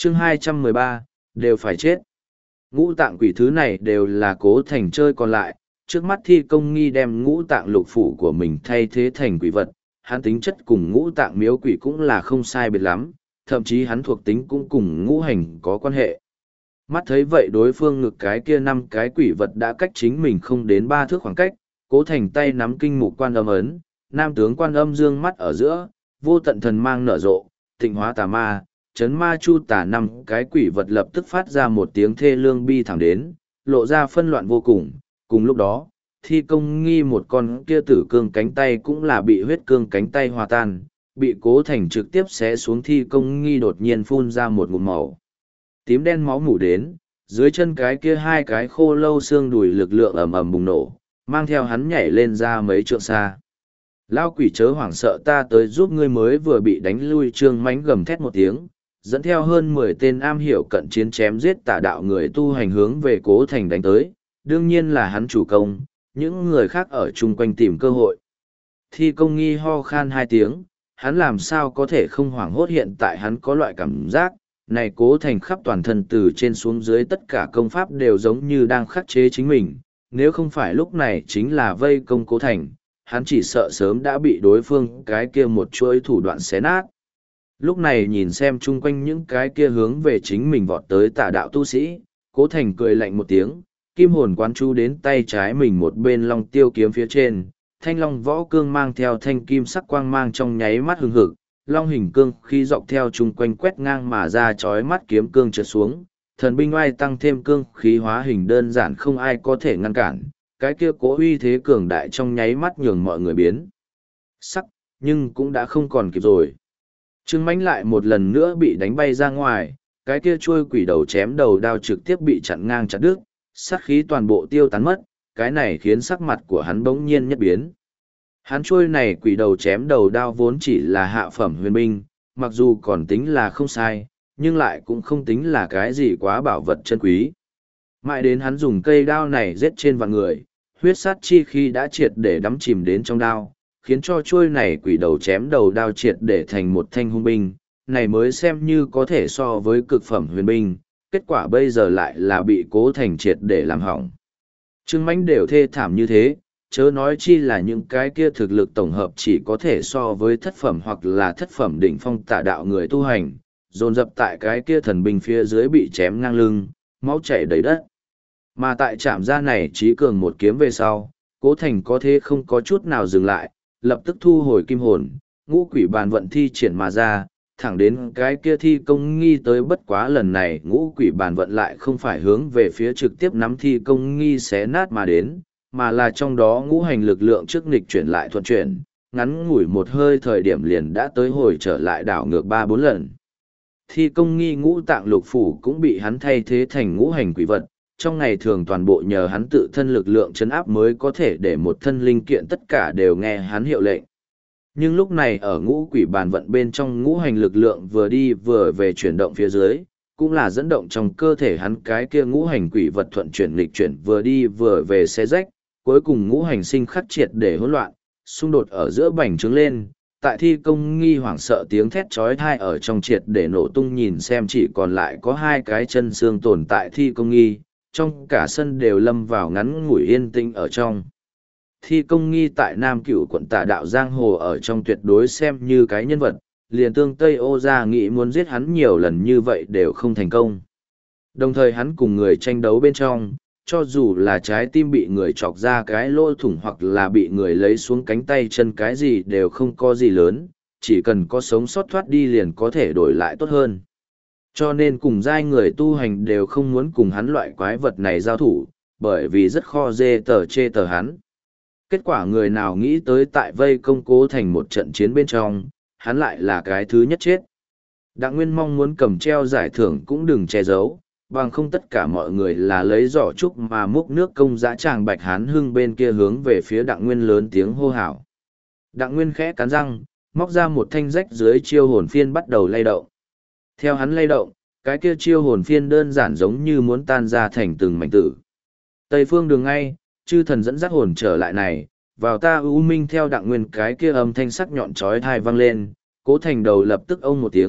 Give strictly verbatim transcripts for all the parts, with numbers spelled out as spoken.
chương hai trăm mười ba, đều phải chết. Ngũ tạng quỷ thứ này đều là cố thành chơi còn lại, trước mắt thi công nghi đem ngũ tạng lục phủ của mình thay thế thành quỷ vật, hắn tính chất cùng ngũ tạng miếu quỷ cũng là không sai biệt lắm, thậm chí hắn thuộc tính cũng cùng ngũ hành có quan hệ. Mắt thấy vậy đối phương ngực cái kia năm cái quỷ vật đã cách chính mình không đến ba thước khoảng cách, cố thành tay nắm kinh mục quan âm ấn, nam tướng quan âm dương mắt ở giữa, vô tận thần mang nở rộ, tịnh hóa tà ma, chấn ma chu tà năm cái quỷ vật lập tức phát ra một tiếng thê lương bi thẳng đến, lộ ra phân loạn vô cùng. Cùng lúc đó, thi công nghi một con kia tử cương cánh tay cũng là bị huyết cương cánh tay hòa tan, bị cố thành trực tiếp xé xuống. Thi công nghi đột nhiên phun ra một ngụm màu tím đen máu mủ đến, dưới chân cái kia hai cái khô lâu xương đùi lực lượng ầm ầm bùng nổ, mang theo hắn nhảy lên ra mấy trượng xa. Lao quỷ chớ hoảng sợ, ta tới giúp ngươi. Mới vừa bị đánh lui trương mánh gầm thét một tiếng, dẫn theo hơn mười tên am hiểu cận chiến chém giết tà đạo người tu hành hướng về cố thành đánh tới, đương nhiên là hắn chủ công, những người khác ở chung quanh tìm cơ hội. Thi công nghi ho khan hai tiếng, hắn làm sao có thể không hoảng hốt, hiện tại hắn có loại cảm giác, này cố thành khắp toàn thân từ trên xuống dưới tất cả công pháp đều giống như đang khắc chế chính mình, nếu không phải lúc này chính là vây công cố thành, hắn chỉ sợ sớm đã bị đối phương cái kia một chuỗi thủ đoạn xé nát. Lúc này nhìn xem chung quanh những cái kia hướng về chính mình vọt tới tà đạo tu sĩ, cố thành cười lạnh một tiếng, kim hồn quán chú đến tay trái mình một bên long tiêu kiếm phía trên, thanh long võ cương mang theo thanh kim sắc quang mang trong nháy mắt hừng hực, long hình cương khi dọc theo chung quanh quét ngang mà ra chói mắt kiếm cương trượt xuống, thần binh oai tăng thêm cương khí hóa hình đơn giản không ai có thể ngăn cản, cái kia cố uy thế cường đại trong nháy mắt nhường mọi người biến sắc, nhưng cũng đã không còn kịp rồi. Trương Mánh lại một lần nữa bị đánh bay ra ngoài, cái kia trôi quỷ đầu chém đầu đao trực tiếp bị chặn ngang chặt đứt, sát khí toàn bộ tiêu tán mất, cái này khiến sắc mặt của hắn bỗng nhiên nhất biến. Hắn trôi này quỷ đầu chém đầu đao vốn chỉ là hạ phẩm huyền binh, mặc dù còn tính là không sai, nhưng lại cũng không tính là cái gì quá bảo vật chân quý. Mãi đến hắn dùng cây đao này giết trên vạn người, huyết sát chi khi đã triệt để đắm chìm đến trong đao, khiến cho chuôi này quỷ đầu chém đầu đao triệt để thành một thanh hung binh, này mới xem như có thể so với cực phẩm huyền binh, kết quả bây giờ lại là bị cố thành triệt để làm hỏng. Trương Mánh đều thê thảm như thế, chớ nói chi là những cái kia thực lực tổng hợp chỉ có thể so với thất phẩm hoặc là thất phẩm đỉnh phong tà đạo người tu hành, dồn dập tại cái kia thần binh phía dưới bị chém ngang lưng, máu chảy đầy đất. Mà tại trạm gia này trí cường một kiếm về sau, cố thành có thế không có chút nào dừng lại, lập tức thu hồi kim hồn, ngũ quỷ bàn vận thi triển mà ra, thẳng đến cái kia thi công nghi tới. Bất quá lần này ngũ quỷ bàn vận lại không phải hướng về phía trực tiếp nắm thi công nghi xé nát mà đến, mà là trong đó ngũ hành lực lượng trước nghịch chuyển lại thuận chuyển, ngắn ngủi một hơi thời điểm liền đã tới hồi trở lại đảo ngược ba bốn lần. Thi công nghi ngũ tạng lục phủ cũng bị hắn thay thế thành ngũ hành quỷ vật, trong ngày thường toàn bộ nhờ hắn tự thân lực lượng chấn áp mới có thể để một thân linh kiện tất cả đều nghe hắn hiệu lệnh. Nhưng lúc này ở ngũ quỷ bàn vận bên trong ngũ hành lực lượng vừa đi vừa về chuyển động phía dưới, cũng là dẫn động trong cơ thể hắn cái kia ngũ hành quỷ vật thuận chuyển lịch chuyển vừa đi vừa về xé rách, cuối cùng ngũ hành sinh khắc triệt để hỗn loạn, xung đột ở giữa bành trướng lên, tại thi công nghi hoảng sợ tiếng thét chói tai ở trong triệt để nổ tung, nhìn xem chỉ còn lại có hai cái chân xương tồn tại thi công nghi, trong cả sân đều lâm vào ngắn ngủi yên tĩnh ở trong. Thi công nghi tại Nam Cửu quận tà đạo giang hồ ở trong tuyệt đối xem như cái nhân vật, liền tương Tây Ô gia nghĩ muốn giết hắn nhiều lần như vậy đều không thành công. Đồng thời hắn cùng người tranh đấu bên trong, cho dù là trái tim bị người chọc ra cái lỗ thủng hoặc là bị người lấy xuống cánh tay chân, cái gì đều không có gì lớn, chỉ cần có sống sót thoát đi liền có thể đổi lại tốt hơn. Cho nên cùng giai người tu hành đều không muốn cùng hắn loại quái vật này giao thủ, bởi vì rất kho dê tờ chê tờ hắn. Kết quả người nào nghĩ tới tại vây công cố thành một trận chiến bên trong, hắn lại là cái thứ nhất chết. Đặng Nguyên mong muốn cầm treo giải thưởng cũng đừng che giấu, bằng không tất cả mọi người là lấy giỏ trúc mà múc nước công dã tràng Bạch Hán Hưng bên kia hướng về phía Đặng Nguyên lớn tiếng hô hào. Đặng Nguyên khẽ cắn răng, móc ra một thanh rách dưới chiêu hồn phiên bắt đầu lay động. Theo hắn lay động, cái kia chiêu hồn phiên đơn giản giống như muốn tan ra thành từng mảnh tử. Tây phương đường ngay, chư thần dẫn dắt hồn trở lại này, vào ta ưu minh. Theo Đặng Nguyên cái kia âm thanh sắc nhọn chói tai vang lên, cố thành đầu lập tức ông một tiếng,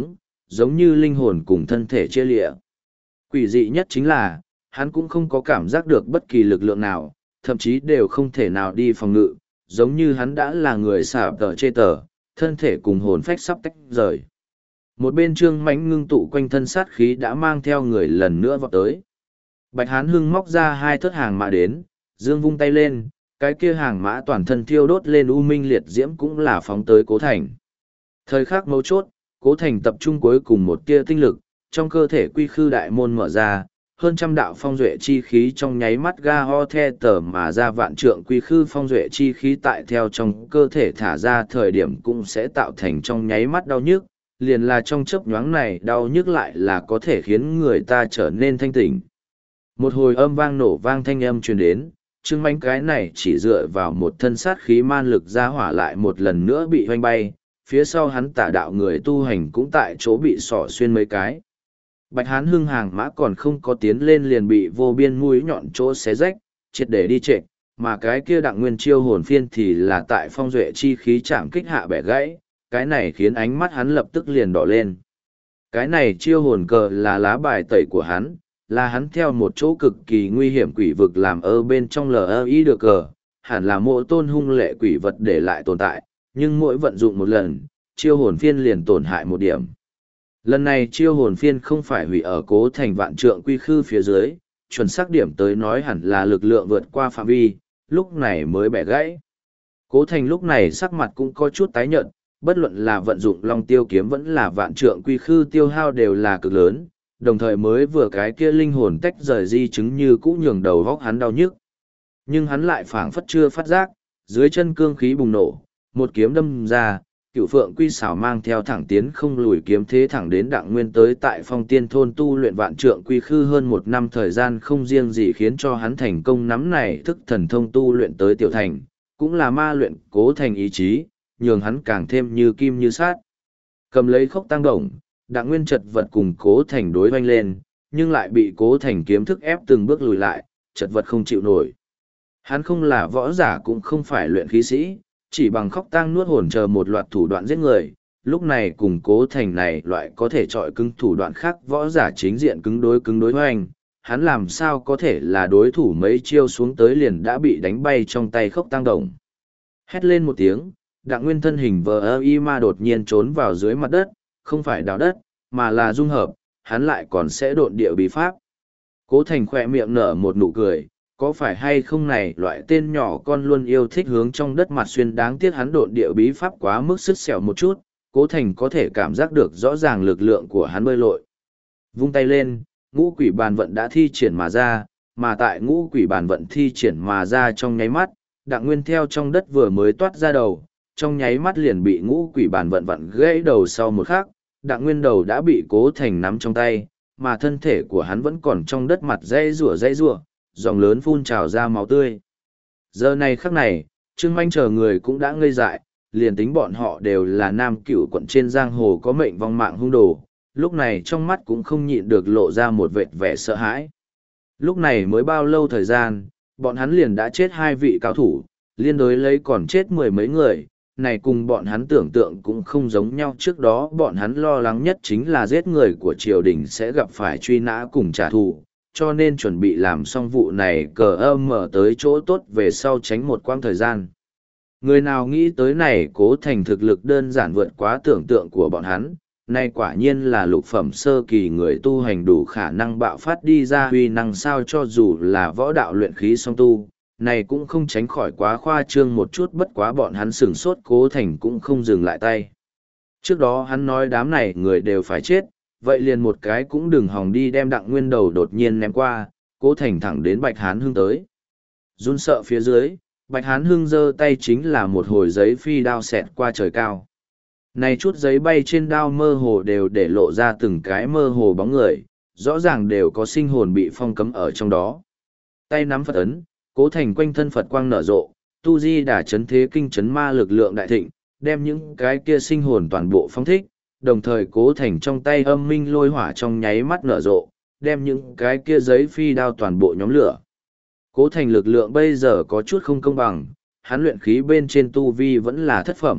giống như linh hồn cùng thân thể chia lịa. Quỷ dị nhất chính là, hắn cũng không có cảm giác được bất kỳ lực lượng nào, thậm chí đều không thể nào đi phòng ngự, giống như hắn đã là người xả tờ chê tờ, thân thể cùng hồn phách sắp tách rời. Một bên Trương Mãnh ngưng tụ quanh thân sát khí đã mang theo người lần nữa vọt tới. Bạch Hán Hưng móc ra hai thất hàng mã đến, dương vung tay lên, cái kia hàng mã toàn thân thiêu đốt lên u minh liệt diễm cũng là phóng tới Cố Thành. Thời khắc mấu chốt, Cố Thành tập trung cuối cùng một tia tinh lực, trong cơ thể quy khư đại môn mở ra, hơn trăm đạo phong duệ chi khí trong nháy mắt ga ho the tờ mà ra vạn trượng quy khư phong duệ chi khí tại theo trong cơ thể thả ra thời điểm cũng sẽ tạo thành trong nháy mắt đau nhức, liền là trong chớp nhoáng này đau nhức lại là có thể khiến người ta trở nên thanh tỉnh. Một hồi âm vang nổ vang thanh âm truyền đến, Trương Mãnh cái này chỉ dựa vào một thân sát khí man lực ra hỏa lại một lần nữa bị hoanh bay, phía sau hắn tả đạo người tu hành cũng tại chỗ bị sỏ xuyên mấy cái. Bạch Hán Hưng hàng mã còn không có tiến lên liền bị vô biên mũi nhọn chỗ xé rách, triệt để đi trệ, mà cái kia Đặng Nguyên chiêu hồn phiên thì là tại phong duệ chi khí chạm kích hạ bẻ gãy, cái này khiến ánh mắt hắn lập tức liền đỏ lên. Cái này chiêu hồn cờ là lá bài tẩy của hắn, là hắn theo một chỗ cực kỳ nguy hiểm quỷ vực làm ở bên trong lờ ý được cờ, hẳn là mỗi tôn hung lệ quỷ vật để lại tồn tại, nhưng mỗi vận dụng một lần, chiêu hồn phiên liền tổn hại một điểm. Lần này chiêu hồn phiên không phải hủy ở Cố Thành vạn trượng quy khư phía dưới, chuẩn xác điểm tới nói hẳn là lực lượng vượt qua phạm vi, lúc này mới bẻ gãy. Cố Thành lúc này sắc mặt cũng có chút tái nhợt, bất luận là vận dụng long tiêu kiếm vẫn là vạn trượng quy khư tiêu hao đều là cực lớn, đồng thời mới vừa cái kia linh hồn tách rời di chứng như cũ nhường đầu góc hắn đau nhức. Nhưng hắn lại phảng phất chưa phát giác, dưới chân cương khí bùng nổ, một kiếm đâm ra, Cửu Phượng Quy xảo mang theo thẳng tiến không lùi kiếm thế thẳng đến Đặng Nguyên tới tại Phong Tiên thôn tu luyện vạn trượng quy khư hơn một năm thời gian không riêng gì khiến cho hắn thành công nắm này thức thần thông tu luyện tới tiểu thành, cũng là ma luyện Cố Thành ý chí, nhường hắn càng thêm như kim như sát. Cầm lấy khốc tăng đồng, Đặng Nguyên chật vật cùng Cố Thành đối hoanh lên, nhưng lại bị Cố Thành kiếm thức ép từng bước lùi lại, chật vật không chịu nổi. Hắn không là võ giả cũng không phải luyện khí sĩ, chỉ bằng khóc tang nuốt hồn chờ một loạt thủ đoạn giết người, lúc này cùng Cố Thành này loại có thể trọi cứng thủ đoạn khác võ giả chính diện cứng đối cứng đối hoành, hắn làm sao có thể là đối thủ mấy chiêu xuống tới liền đã bị đánh bay trong tay khốc tang đồng. Hét lên một tiếng, Đặng Nguyên thân hình vờ ơ y ma đột nhiên trốn vào dưới mặt đất, không phải đào đất, mà là dung hợp, hắn lại còn sẽ độn địa bí pháp. Cố Thành khỏe miệng nở một nụ cười, có phải hay không này loại tên nhỏ con luôn yêu thích hướng trong đất mặt xuyên, đáng tiếc hắn độn địa bí pháp quá mức sứt sẹo một chút, Cố Thành có thể cảm giác được rõ ràng lực lượng của hắn bơi lội. Vung tay lên, ngũ quỷ bàn vận đã thi triển mà ra, mà tại ngũ quỷ bàn vận thi triển mà ra trong nháy mắt, Đặng Nguyên theo trong đất vừa mới toát ra đầu, trong nháy mắt liền bị ngũ quỷ bàn vận vận gãy đầu sau một khắc, Đặng Nguyên đầu đã bị Cố Thành nắm trong tay, mà thân thể của hắn vẫn còn trong đất mặt dây rủa dây rủa, dòng lớn phun trào ra máu tươi. Giờ này khắc này, Trương Manh chờ người cũng đã ngây dại, liền tính bọn họ đều là nam cửu quận trên giang hồ có mệnh vong mạng hung đồ, lúc này trong mắt cũng không nhịn được lộ ra một vệt vẻ sợ hãi. Lúc này mới bao lâu thời gian, bọn hắn liền đã chết hai vị cao thủ, liên đối lấy còn chết mười mấy người, này cùng bọn hắn tưởng tượng cũng không giống nhau. Trước đó bọn hắn lo lắng nhất chính là giết người của triều đình sẽ gặp phải truy nã cùng trả thù, cho nên chuẩn bị làm xong vụ này cờ âm mở tới chỗ tốt về sau tránh một quãng thời gian. Người nào nghĩ tới này Cố Thành thực lực đơn giản vượt quá tưởng tượng của bọn hắn, nay quả nhiên là lục phẩm sơ kỳ người tu hành đủ khả năng bạo phát đi ra huy năng sao, cho dù là võ đạo luyện khí song tu, này cũng không tránh khỏi quá khoa trương một chút, bất quá bọn hắn sửng sốt Cố Thành cũng không dừng lại tay. Trước đó hắn nói đám này người đều phải chết, vậy liền một cái cũng đừng hòng đi đem Đặng Nguyên đầu đột nhiên ném qua, Cố Thành thẳng đến Bạch Hán Hưng tới. Run sợ phía dưới, Bạch Hán Hưng giơ tay chính là một hồi giấy phi đao xẹt qua trời cao. Này chút giấy bay trên đao mơ hồ đều để lộ ra từng cái mơ hồ bóng người, rõ ràng đều có sinh hồn bị phong cấm ở trong đó. Tay nắm Phật ấn, Cố Thành quanh thân Phật quang nở rộ, tu di đả chấn thế kinh chấn ma lực lượng đại thịnh, đem những cái kia sinh hồn toàn bộ phong thích, đồng thời Cố Thành trong tay âm minh lôi hỏa trong nháy mắt nở rộ, đem những cái kia giấy phi đao toàn bộ nhóm lửa. Cố Thành lực lượng bây giờ có chút không công bằng, hắn luyện khí bên trên tu vi vẫn là thất phẩm,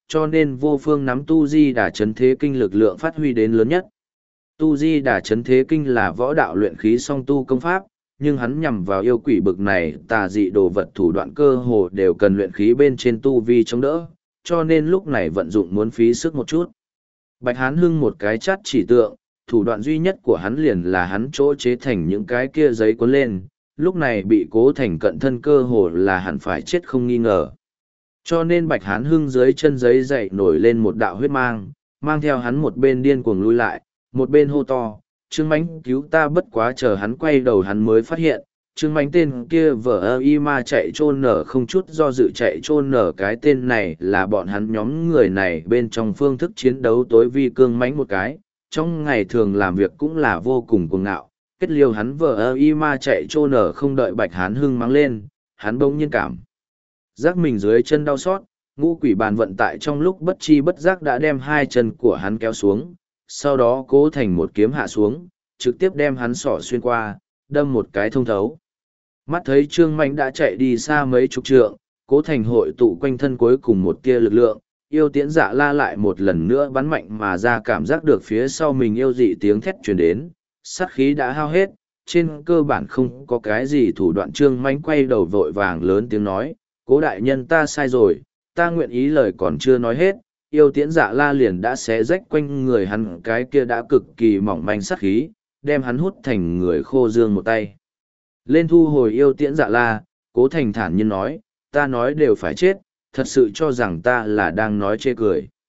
cho nên vô phương nắm tu di đà chấn thế kinh lực lượng phát huy đến lớn nhất. Tu di đà chấn thế kinh là võ đạo luyện khí song tu công pháp, nhưng hắn nhằm vào yêu quỷ bực này tà dị đồ vật thủ đoạn cơ hồ đều cần luyện khí bên trên tu vi chống đỡ, cho nên lúc này vận dụng muốn phí sức một chút. Bạch Hán Hưng một cái chát chỉ tượng, thủ đoạn duy nhất của hắn liền là hắn chỗ chế thành những cái kia giấy cuốn lên, lúc này bị Cố Thành cận thân cơ hồ là hẳn phải chết không nghi ngờ. Cho nên Bạch Hán Hưng dưới chân giấy dậy nổi lên một đạo huyết mang, mang theo hắn một bên điên cuồng lui lại, một bên hô to, Trương Mánh cứu ta, bất quá chờ hắn quay đầu hắn mới phát hiện, Trương Mánh tên kia vợ ơ y ma chạy trôn nở không chút do dự chạy trôn nở, cái tên này là bọn hắn nhóm người này bên trong phương thức chiến đấu tối vi cương mánh một cái, trong ngày thường làm việc cũng là vô cùng cuồng ngạo, kết liêu hắn vợ ơ y ma chạy trôn nở không đợi Bạch Hán Hưng mắng lên, hắn bỗng nhiên cảm giác mình dưới chân đau xót, ngũ quỷ bàn vận tại trong lúc bất chi bất giác đã đem hai chân của hắn kéo xuống, sau đó Cố Thành một kiếm hạ xuống, trực tiếp đem hắn sỏ xuyên qua, đâm một cái thông thấu. Mắt thấy Trương Mánh đã chạy đi xa mấy chục trượng, Cố Thành hội tụ quanh thân cuối cùng một tia lực lượng, yêu tiễn dạ la lại một lần nữa bắn mạnh mà ra, cảm giác được phía sau mình yêu dị tiếng thét truyền đến, sát khí đã hao hết, trên cơ bản không có cái gì thủ đoạn. Trương Mánh quay đầu vội vàng lớn tiếng nói, Cố đại nhân ta sai rồi, ta nguyện ý, lời còn chưa nói hết, yêu tiễn dạ la liền đã xé rách quanh người hắn cái kia đã cực kỳ mỏng manh sát khí, đem hắn hút thành người khô dương một tay. Lên thu hồi yêu tiễn dạ la, Cố Thành thản nhiên nói, ta nói đều phải chết, thật sự cho rằng ta là đang nói chê cười.